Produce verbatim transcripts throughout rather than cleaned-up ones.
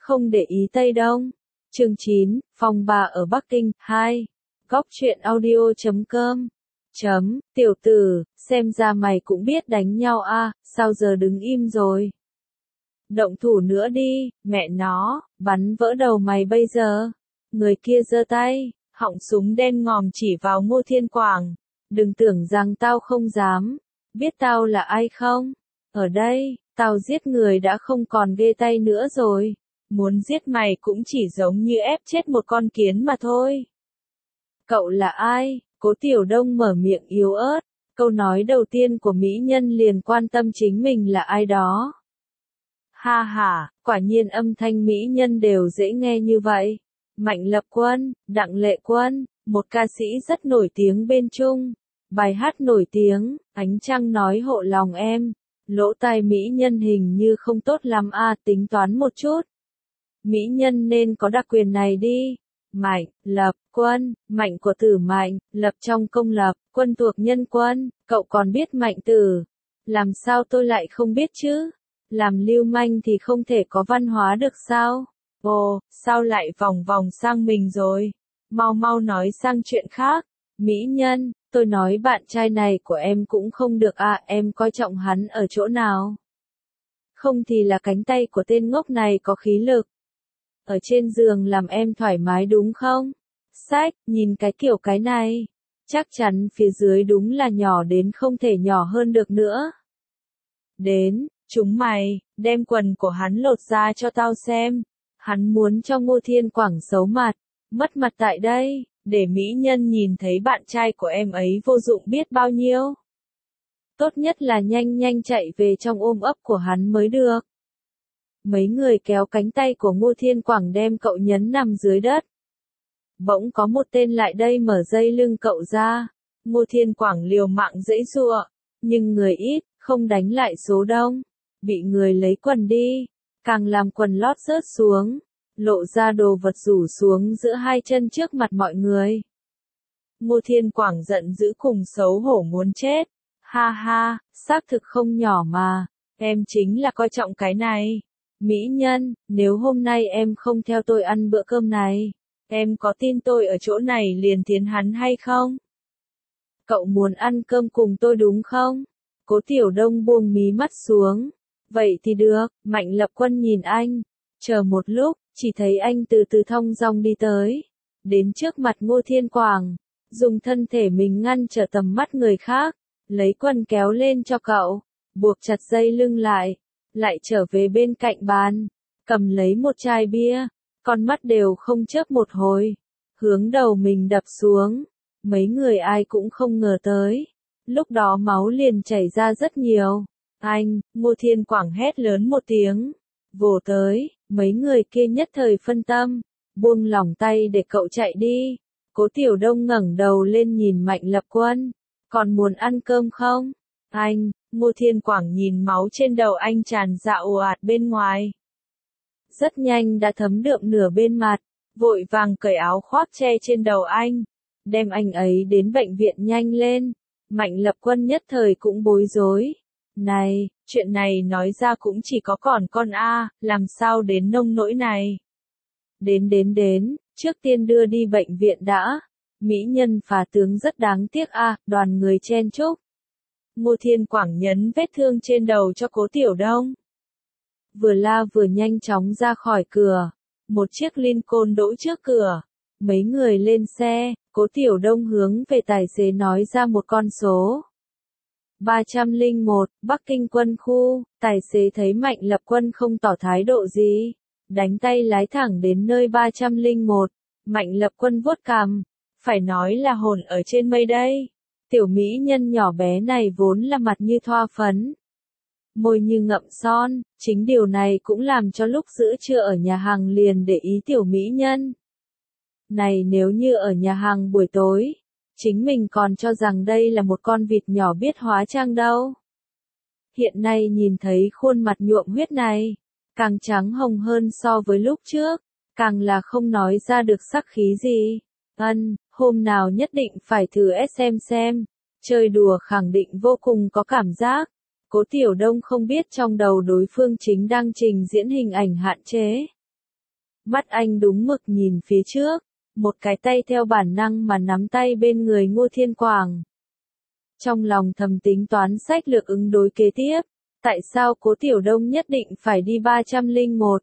Không để ý Tây Đông. Chương chín, phòng bà ở Bắc Kinh, hai. Góc truyện audio chấm com. Chấm, tiểu tử, xem ra mày cũng biết đánh nhau à, sao giờ đứng im rồi? Động thủ nữa đi, mẹ nó, bắn vỡ đầu mày bây giờ. Người kia giơ tay, họng súng đen ngòm chỉ vào Ngô Thiên Quảng. Đừng tưởng rằng tao không dám. Biết tao là ai không? Ở đây, tao giết người đã không còn ghê tay nữa rồi. Muốn giết mày cũng chỉ giống như ép chết một con kiến mà thôi. Cậu là ai? Cố Tiểu Đông mở miệng yếu ớt. Câu nói đầu tiên của mỹ nhân liền quan tâm chính mình là ai đó. Ha ha, quả nhiên âm thanh mỹ nhân đều dễ nghe như vậy. Mạnh Lập Quân, Đặng Lệ Quân, một ca sĩ rất nổi tiếng bên Trung. Bài hát nổi tiếng, Ánh Trăng nói hộ lòng em. Lỗ tai mỹ nhân hình như không tốt lắm à, tính toán một chút. Mỹ nhân nên có đặc quyền này đi. Mạnh, Lập, Quân, Mạnh của Tử Mạnh, Lập trong công lập, Quân thuộc Nhân Quân, cậu còn biết Mạnh Tử. Làm sao tôi lại không biết chứ? Làm lưu manh thì không thể có văn hóa được sao? Ồ, sao lại vòng vòng sang mình rồi? Mau mau nói sang chuyện khác. Mỹ nhân, tôi nói bạn trai này của em cũng không được à, em coi trọng hắn ở chỗ nào? Không thì là cánh tay của tên ngốc này có khí lực. Ở trên giường làm em thoải mái đúng không? Sách, nhìn cái kiểu cái này. Chắc chắn phía dưới đúng là nhỏ đến không thể nhỏ hơn được nữa. Đến, chúng mày, đem quần của hắn lột ra cho tao xem. Hắn muốn cho Ngô Thiên Quảng xấu mặt, mất mặt tại đây, để mỹ nhân nhìn thấy bạn trai của em ấy vô dụng biết bao nhiêu. Tốt nhất là nhanh nhanh chạy về trong ôm ấp của hắn mới được. Mấy người kéo cánh tay của Ngô Thiên Quảng đem cậu nhấn nằm dưới đất. Bỗng có một tên lại đây mở dây lưng cậu ra. Ngô Thiên Quảng liều mạng giãy giụa, nhưng người ít, không đánh lại số đông. Bị người lấy quần đi, càng làm quần lót rớt xuống, lộ ra đồ vật rủ xuống giữa hai chân trước mặt mọi người. Ngô Thiên Quảng giận dữ cùng xấu hổ muốn chết. Ha ha, xác thực không nhỏ mà, em chính là coi trọng cái này. Mỹ nhân, nếu hôm nay em không theo tôi ăn bữa cơm này, em có tin tôi ở chỗ này liền thiến hắn hay không? Cậu muốn ăn cơm cùng tôi đúng không? Cố Tiểu Đông buông mí mắt xuống. Vậy thì được, Mạnh Lập Quân nhìn anh. Chờ một lúc, chỉ thấy anh từ từ thong dong đi tới. Đến trước mặt Ngô Thiên Quảng. Dùng thân thể mình ngăn trở tầm mắt người khác. Lấy quần kéo lên cho cậu. Buộc chặt dây lưng lại. Lại trở về bên cạnh bàn. Cầm lấy một chai bia. Con mắt đều không chớp một hồi. Hướng đầu mình đập xuống. Mấy người ai cũng không ngờ tới. Lúc đó máu liền chảy ra rất nhiều. Anh, Ngô Thiên Quảng hét lớn một tiếng. Vồ tới, mấy người kia nhất thời phân tâm. Buông lỏng tay để cậu chạy đi. Cố Tiểu Đông ngẩng đầu lên nhìn Mạnh Lập Quân. Còn muốn ăn cơm không? Anh, Ngô Thiên Quảng nhìn máu trên đầu anh tràn ra ồ ạt bên ngoài. Rất nhanh đã thấm đượm nửa bên mặt. Vội vàng cởi áo khoác che trên đầu anh. Đem anh ấy đến bệnh viện nhanh lên. Mạnh Lập Quân nhất thời cũng bối rối. Này, chuyện này nói ra cũng chỉ có còn con A, làm sao đến nông nỗi này. Đến đến đến, trước tiên đưa đi bệnh viện đã. Mỹ nhân phá tướng rất đáng tiếc a, đoàn người chen chúc. Ngô Thiên Quảng nhấn vết thương trên đầu cho Cố Tiểu Đông. Vừa la vừa nhanh chóng ra khỏi cửa. Một chiếc Lincoln đỗ trước cửa. Mấy người lên xe, Cố Tiểu Đông hướng về tài xế nói ra một con số. ba trăm lẻ một, Bắc Kinh quân khu, tài xế thấy Mạnh Lập Quân không tỏ thái độ gì. Đánh tay lái thẳng đến nơi ba trăm lẻ một, Mạnh Lập Quân vuốt cằm. Phải nói là hồn ở trên mây đây. Tiểu mỹ nhân nhỏ bé này vốn là mặt như thoa phấn. Môi như ngậm son, chính điều này cũng làm cho lúc giữa trưa ở nhà hàng liền để ý tiểu mỹ nhân. Này nếu như ở nhà hàng buổi tối, chính mình còn cho rằng đây là một con vịt nhỏ biết hóa trang đâu. Hiện nay nhìn thấy khuôn mặt nhuộm huyết này, càng trắng hồng hơn so với lúc trước, càng là không nói ra được sắc khí gì. Ân, hôm nào nhất định phải thử xem xem, chơi đùa khẳng định vô cùng có cảm giác. Cố Tiểu Đông không biết trong đầu đối phương chính đang trình diễn hình ảnh hạn chế. Mắt anh đúng mực nhìn phía trước, một cái tay theo bản năng mà nắm tay bên người Ngô Thiên Quảng. Trong lòng thầm tính toán sách lược ứng đối kế tiếp, tại sao Cố Tiểu Đông nhất định phải đi ba trăm lẻ một?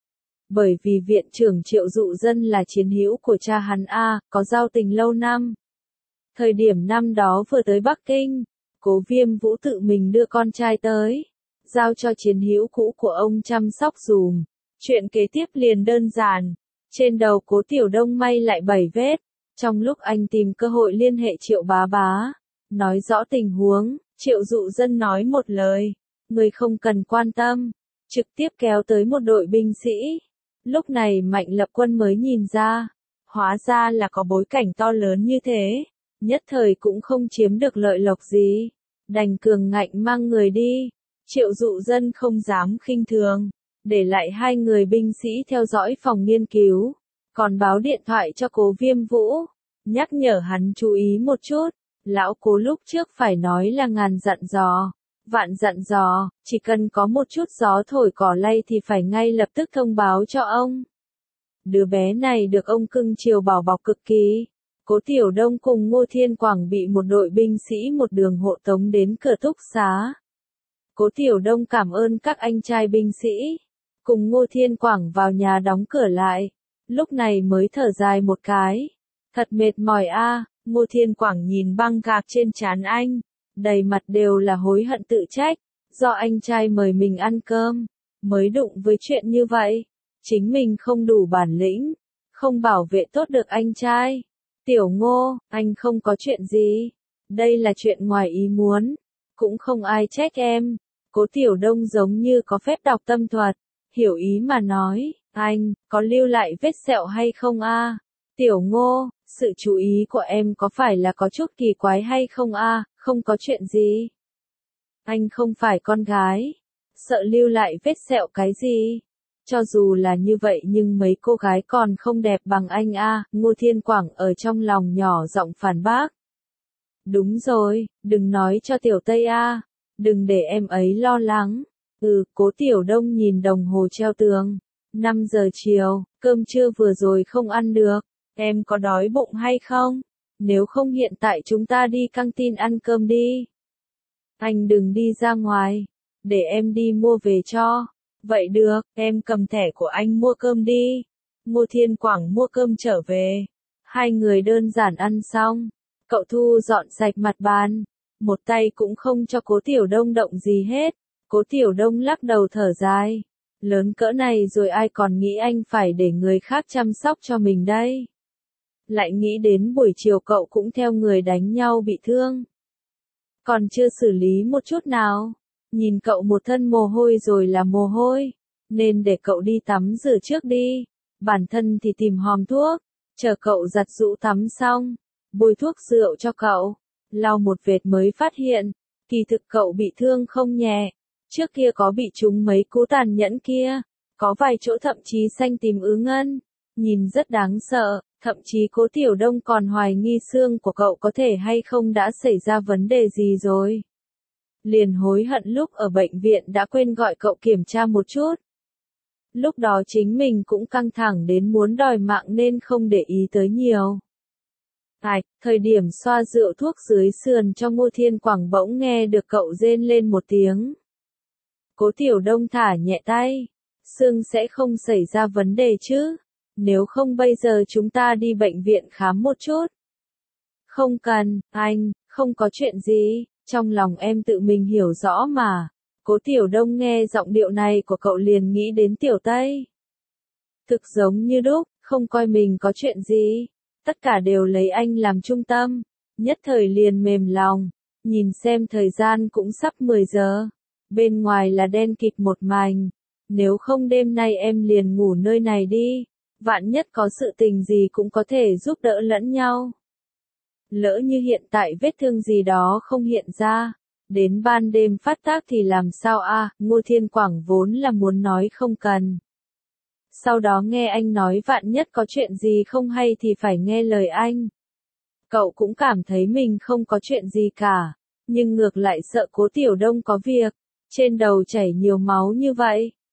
Bởi vì viện trưởng Triệu Dụ Dân là chiến hữu của cha hắn A, có giao tình lâu năm. Thời điểm năm đó vừa tới Bắc Kinh, Cố Viêm Vũ tự mình đưa con trai tới, giao cho chiến hữu cũ của ông chăm sóc dùm. Chuyện kế tiếp liền đơn giản, trên đầu Cố Tiểu Đông may lại bảy vết. Trong lúc anh tìm cơ hội liên hệ Triệu Bá Bá, nói rõ tình huống, Triệu Dụ Dân nói một lời, người không cần quan tâm, trực tiếp kéo tới một đội binh sĩ. Lúc này Mạnh Lập Quân mới nhìn ra, hóa ra là có bối cảnh to lớn như thế, nhất thời cũng không chiếm được lợi lộc gì, đành cường ngạnh mang người đi. Triệu Dụ Dân không dám khinh thường, để lại hai người binh sĩ theo dõi phòng nghiên cứu, còn báo điện thoại cho Cố Viêm Vũ, nhắc nhở hắn chú ý một chút, lão Cố lúc trước phải nói là ngàn dặn dò, vạn dặn dò, chỉ cần có một chút gió thổi cỏ lay thì phải ngay lập tức thông báo cho ông. Đứa bé này được ông cưng chiều bảo bọc cực kỳ. Cố Tiểu Đông cùng Ngô Thiên Quảng bị một đội binh sĩ một đường hộ tống đến cửa túc xá. Cố Tiểu Đông cảm ơn các anh trai binh sĩ, cùng Ngô Thiên Quảng vào nhà đóng cửa lại, lúc này mới thở dài một cái. Thật mệt mỏi a. Ngô Thiên Quảng nhìn băng gạc trên trán anh, đầy mặt đều là hối hận tự trách, do anh trai mời mình ăn cơm, mới đụng với chuyện như vậy, chính mình không đủ bản lĩnh, không bảo vệ tốt được anh trai. Tiểu Ngô, anh không có chuyện gì, đây là chuyện ngoài ý muốn, cũng không ai trách em. Cố Tiểu Đông giống như có phép đọc tâm thuật, hiểu ý mà nói, anh, có lưu lại vết sẹo hay không a? Tiểu Ngô, sự chú ý của em có phải là có chút kỳ quái hay không a? Không có chuyện gì. Anh không phải con gái, sợ lưu lại vết sẹo cái gì? Cho dù là như vậy nhưng mấy cô gái còn không đẹp bằng anh a. Ngô Thiên Quảng ở trong lòng nhỏ giọng phản bác. Đúng rồi, đừng nói cho Tiểu Tây a, đừng để em ấy lo lắng. Ừ, Cố Tiểu Đông nhìn đồng hồ treo tường. năm giờ chiều, cơm trưa vừa rồi không ăn được. Em có đói bụng hay không? Nếu không hiện tại chúng ta đi căng tin ăn cơm đi. Anh đừng đi ra ngoài, để em đi mua về cho. Vậy được, em cầm thẻ của anh mua cơm đi. Ngô Thiên Quảng mua cơm trở về. Hai người đơn giản ăn xong. Cậu Thu dọn sạch mặt bàn. Một tay cũng không cho Cố Tiểu Đông động gì hết. Cố Tiểu Đông lắc đầu thở dài. Lớn cỡ này rồi ai còn nghĩ anh phải để người khác chăm sóc cho mình đây. Lại nghĩ đến buổi chiều cậu cũng theo người đánh nhau bị thương. Còn chưa xử lý một chút nào. Nhìn cậu một thân mồ hôi rồi là mồ hôi. Nên để cậu đi tắm rửa trước đi. Bản thân thì tìm hòm thuốc. Chờ cậu giặt giũ tắm xong. Bôi thuốc rượu cho cậu. Lau một vệt mới phát hiện. Kỳ thực cậu bị thương không nhẹ. Trước kia có bị trúng mấy cú tàn nhẫn kia. Có vài chỗ thậm chí xanh tím ứ ngân. Nhìn rất đáng sợ. Thậm chí Cố Tiểu Đông còn hoài nghi xương của cậu có thể hay không đã xảy ra vấn đề gì rồi. Liền hối hận lúc ở bệnh viện đã quên gọi cậu kiểm tra một chút. Lúc đó chính mình cũng căng thẳng đến muốn đòi mạng nên không để ý tới nhiều. Tại, thời điểm xoa rượu thuốc dưới sườn cho Ngô Thiên Quảng bỗng nghe được cậu rên lên một tiếng. Cố Tiểu Đông thả nhẹ tay. Xương sẽ không xảy ra vấn đề chứ. Nếu không bây giờ chúng ta đi bệnh viện khám một chút. Không cần, anh, không có chuyện gì, trong lòng em tự mình hiểu rõ mà. Cố Tiểu Đông nghe giọng điệu này của cậu liền nghĩ đến Tiểu Tây. Thực giống như đúc, không coi mình có chuyện gì. Tất cả đều lấy anh làm trung tâm. Nhất thời liền mềm lòng. Nhìn xem thời gian cũng sắp mười giờ. Bên ngoài là đen kịt một mảnh. Nếu không đêm nay em liền ngủ nơi này đi. Vạn nhất có sự tình gì cũng có thể giúp đỡ lẫn nhau. Lỡ như hiện tại vết thương gì đó không hiện ra, đến ban đêm phát tác thì làm sao a? Ngô Thiên Quảng vốn là muốn nói không cần. Sau đó nghe anh nói vạn nhất có chuyện gì không hay thì phải nghe lời anh. Cậu cũng cảm thấy mình không có chuyện gì cả, nhưng ngược lại sợ Cố Tiểu Đông có việc, trên đầu chảy nhiều máu như vậy.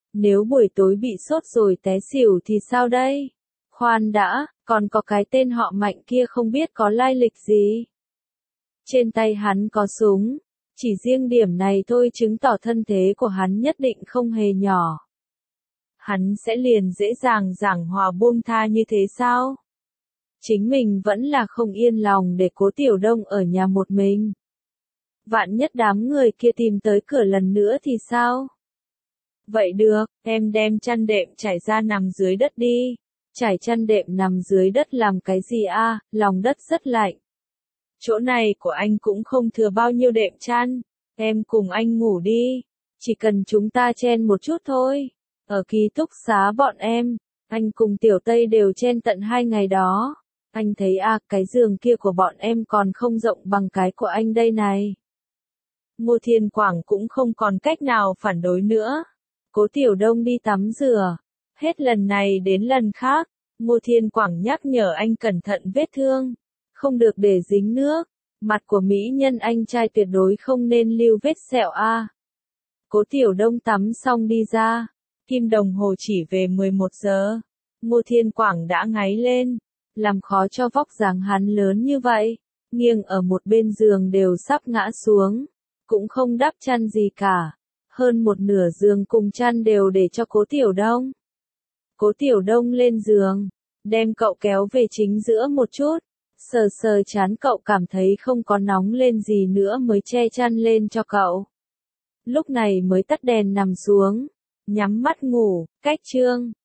Nếu buổi tối bị sốt rồi té xỉu thì sao đây? Khoan đã, còn có cái tên họ Mạnh kia không biết có lai lịch gì. Trên tay hắn có súng, chỉ riêng điểm này thôi chứng tỏ thân thế của hắn nhất định không hề nhỏ. Hắn sẽ liền dễ dàng giảng hòa buông tha như thế sao? Chính mình vẫn là không yên lòng để Cố Tiểu Đông ở nhà một mình. Vạn nhất đám người kia tìm tới cửa lần nữa thì sao? Vậy được, em đem chăn đệm trải ra nằm dưới đất đi. Trải chăn đệm nằm dưới đất làm cái gì a? À? Lòng đất rất lạnh. Chỗ này của anh cũng không thừa bao nhiêu đệm chăn. Em cùng anh ngủ đi. Chỉ cần chúng ta chen một chút thôi. Ở ký túc xá bọn em, anh cùng Tiểu Tây đều chen tận hai ngày đó. Anh thấy à, cái giường kia của bọn em còn không rộng bằng cái của anh đây này. Ngô Thiên Quảng cũng không còn cách nào phản đối nữa. Cố Tiểu Đông đi tắm rửa. Hết lần này đến lần khác, Ngô Thiên Quảng nhắc nhở anh cẩn thận vết thương. Không được để dính nước. Mặt của mỹ nhân anh trai tuyệt đối không nên lưu vết sẹo a. À. Cố Tiểu Đông tắm xong đi ra. Kim đồng hồ chỉ về mười một giờ. Ngô Thiên Quảng đã ngáy lên. Làm khó cho vóc dáng hắn lớn như vậy. Nghiêng ở một bên giường đều sắp ngã xuống. Cũng không đắp chăn gì cả. Hơn một nửa giường cùng chăn đều để cho Cố Tiểu Đông. Cố Tiểu Đông lên giường. Đem cậu kéo về chính giữa một chút. Sờ sờ chán cậu cảm thấy không có nóng lên gì nữa mới che chăn lên cho cậu. Lúc này mới tắt đèn nằm xuống. Nhắm mắt ngủ, cách chương.